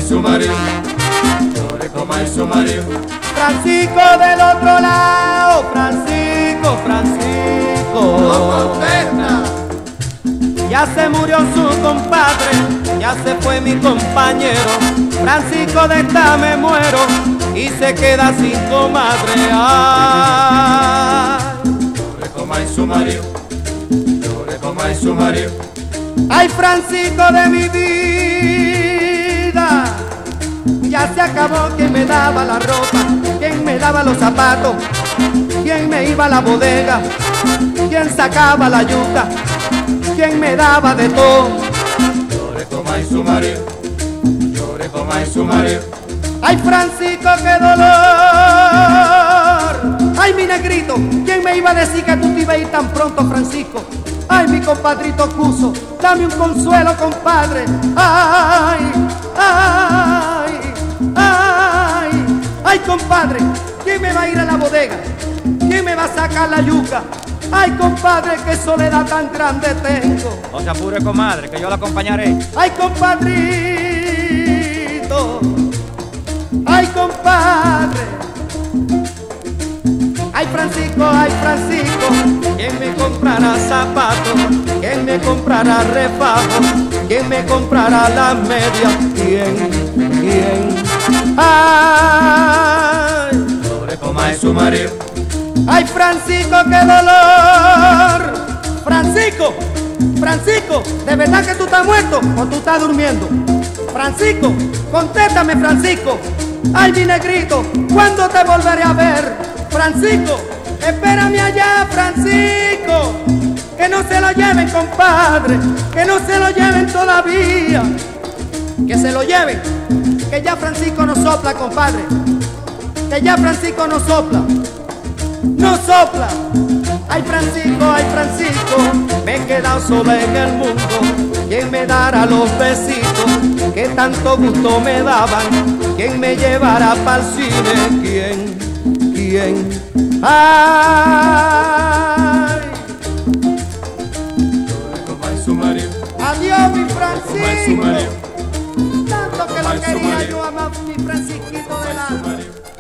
su marido, llore como es su marido. Francisco del otro lado, Francisco, Francisco. No contesta. Ya se murió su compadre, ya se fue mi compañero. Francisco de esta me muero y se queda sin comadre. Ay, Llore como es su marido, llore como es su marido. ay, Francisco de mi vida, ya se acabó. Quien me daba la ropa, quien me daba los zapatos, quien me iba a la bodega, quien sacaba la yuca, quien me daba de todo. Llore como es su marido, llore como es su marido. Ay, Francisco, qué dolor. Ay, mi negrito, ¿quién me iba a decir que tú te ibas a ir tan pronto, Francisco? Ay, mi compadrito Cuso, dame un consuelo, compadre. Ay, ay, ay, ay, compadre, ¿quién me va a ir a la bodega? ¿Quién me va a sacar la yuca? Ay, compadre, qué soledad tan grande tengo. No se apure, comadre, que yo la acompañaré. Ay, compadrito. Ay, compadre. Ay, Francisco, ¿quién me comprará zapatos? ¿Quién me comprará refajo? ¿Quién me comprará las medias? ¿Quién? Ay, Llore como es su marido. ay, Francisco, qué dolor. Francisco, Francisco, ¿de verdad que tú estás muerto o tú estás durmiendo? Francisco, contéstame, Francisco. Ay, mi negrito, ¿cuándo te volveré a ver? Francisco, espérame allá, Francisco. Que no se lo lleven, compadre, que no se lo lleven todavía. Que se lo lleven, que ya Francisco no sopla, compadre. Que ya Francisco no sopla. No sopla. Ay, Francisco, me he quedado sola en el mundo. ¿Quién me dará los besitos que tanto gusto me daban? ¿Quién me llevará para el cine? ¿Quién? Ay, Llore como es su marido, adiós, mi como es su Francisco. marido. Tanto que lo Como es su quería marido. yo, amar mi Francisquito Como del es su alma. marido.